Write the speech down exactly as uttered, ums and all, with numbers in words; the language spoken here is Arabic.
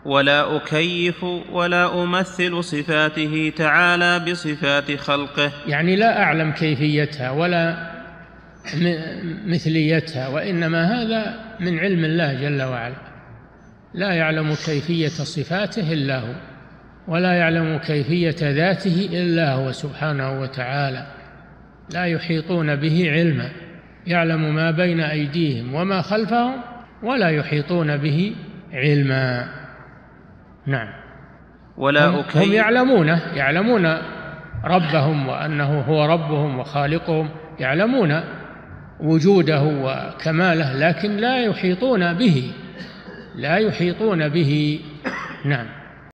ولا أكيف ولا أمثل صفاته تعالى بصفات خلقه، يعني لا أعلم كيفيتها ولا مثليتها، وإنما هذا من علم الله جل وعلا، لا يعلم كيفية صفاته إلا هو، ولا يعلم كيفية ذاته إلا هو سبحانه وتعالى، لا يحيطون به علما، يعلم ما بين أيديهم وما خلفهم ولا يحيطون به علما. نعم. ولا هم, أكيف هم يعلمونه، يعلمون ربهم وأنه هو ربهم وخالقهم، يعلمون وجوده وكماله، لكن لا يحيطون به، لا يحيطون به. نعم.